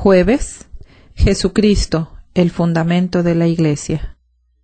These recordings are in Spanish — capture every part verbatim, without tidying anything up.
Jueves, Jesucristo, el fundamento de la Iglesia.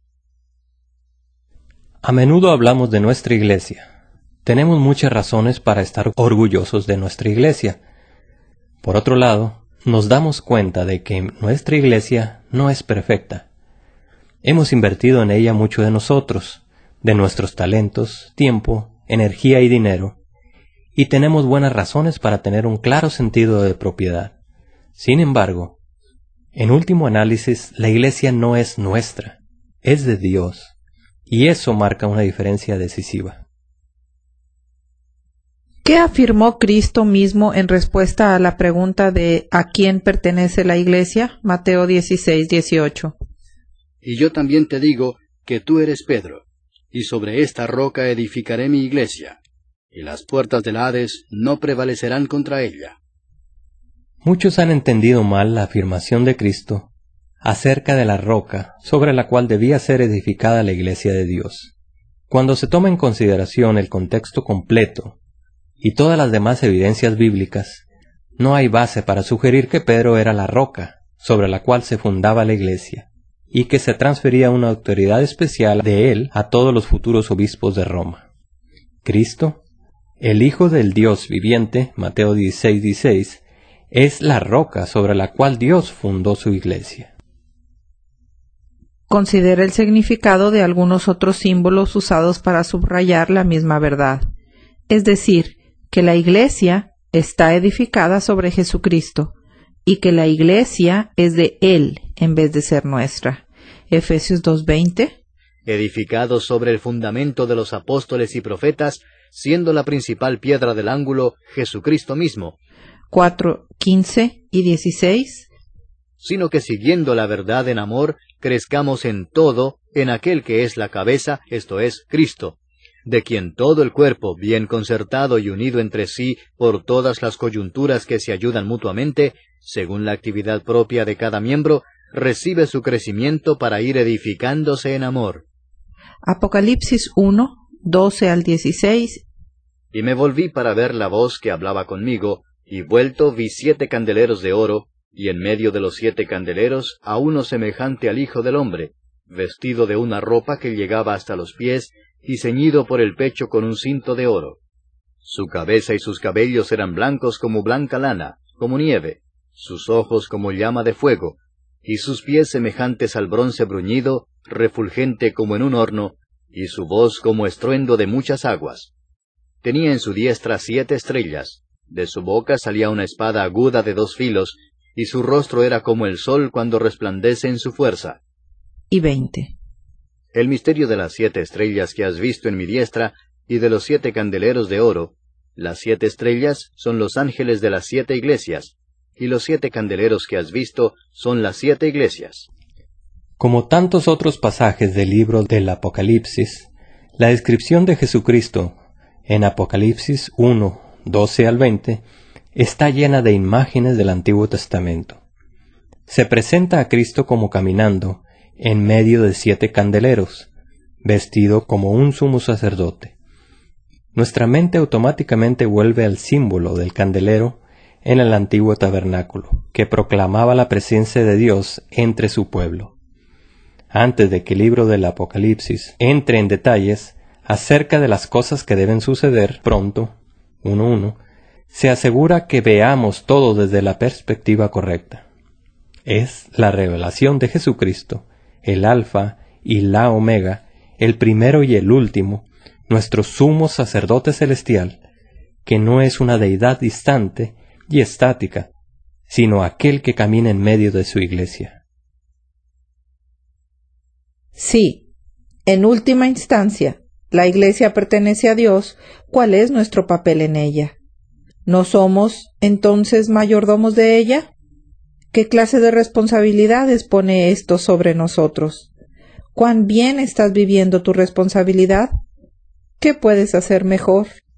A menudo hablamos de nuestra Iglesia. Tenemos muchas razones para estar orgullosos de nuestra Iglesia. Por otro lado, nos damos cuenta de que nuestra Iglesia no es perfecta. Hemos invertido en ella mucho de nosotros, de nuestros talentos, tiempo, energía y dinero, y tenemos buenas razones para tener un claro sentido de propiedad. Sin embargo, en último análisis, la Iglesia no es nuestra, es de Dios, y eso marca una diferencia decisiva. ¿Qué afirmó Cristo mismo en respuesta a la pregunta de ¿a quién pertenece la Iglesia? Mateo dieciséis, dieciocho. Y yo también te digo que tú eres Pedro, y sobre esta roca edificaré mi Iglesia, y las puertas del Hades no prevalecerán contra ella. Muchos han entendido mal la afirmación de Cristo acerca de la roca sobre la cual debía ser edificada la Iglesia de Dios. Cuando se toma en consideración el contexto completo y todas las demás evidencias bíblicas, no hay base para sugerir que Pedro era la roca sobre la cual se fundaba la Iglesia y que se transfería una autoridad especial de él a todos los futuros obispos de Roma. Cristo, el Hijo del Dios viviente, Mateo dieciséis, dieciséis, es la roca sobre la cual Dios fundó su Iglesia. Considera el significado de algunos otros símbolos usados para subrayar la misma verdad, es decir, que la Iglesia está edificada sobre Jesucristo y que la Iglesia es de Él en vez de ser nuestra. Efesios dos veinte. Edificado sobre el fundamento de los apóstoles y profetas, siendo la principal piedra del ángulo Jesucristo mismo. cuatro, quince y dieciséis. Sino que siguiendo la verdad en amor, crezcamos en todo en aquel que es la cabeza, esto es, Cristo, de quien todo el cuerpo, bien concertado y unido entre sí por todas las coyunturas que se ayudan mutuamente, según la actividad propia de cada miembro, recibe su crecimiento para ir edificándose en amor. Apocalipsis uno, doce al dieciséis. Y me volví para ver la voz que hablaba conmigo, y vuelto vi siete candeleros de oro, y en medio de los siete candeleros a uno semejante al Hijo del Hombre, vestido de una ropa que llegaba hasta los pies, y ceñido por el pecho con un cinto de oro. Su cabeza y sus cabellos eran blancos como blanca lana, como nieve, sus ojos como llama de fuego, y sus pies semejantes al bronce bruñido, refulgente como en un horno, y su voz como estruendo de muchas aguas. Tenía en su diestra siete estrellas, de su boca salía una espada aguda de dos filos, y su rostro era como el sol cuando resplandece en su fuerza. Y veinte. El misterio de las siete estrellas que has visto en mi diestra, y de los siete candeleros de oro. Las siete estrellas son los ángeles de las siete iglesias, y los siete candeleros que has visto son las siete iglesias. Como tantos otros pasajes del libro del Apocalipsis, la descripción de Jesucristo en Apocalipsis uno, doce al veinte, está llena de imágenes del Antiguo Testamento. Se presenta a Cristo como caminando en medio de siete candeleros, vestido como un sumo sacerdote. Nuestra mente automáticamente vuelve al símbolo del candelero en el antiguo tabernáculo, que proclamaba la presencia de Dios entre su pueblo. Antes de que el libro del Apocalipsis entre en detalles acerca de las cosas que deben suceder pronto, uno uno, se asegura que veamos todo desde la perspectiva correcta. Es la revelación de Jesucristo, el Alfa y la Omega, el primero y el último, nuestro sumo sacerdote celestial, que no es una deidad distante y estática, sino aquel que camina en medio de su Iglesia. Sí, en última instancia, la Iglesia pertenece a Dios. ¿Cuál es nuestro papel en ella? ¿No somos, entonces, mayordomos de ella? ¿Qué clase de responsabilidades pone esto sobre nosotros? ¿Cuán bien estás viviendo tu responsabilidad? ¿Qué puedes hacer mejor?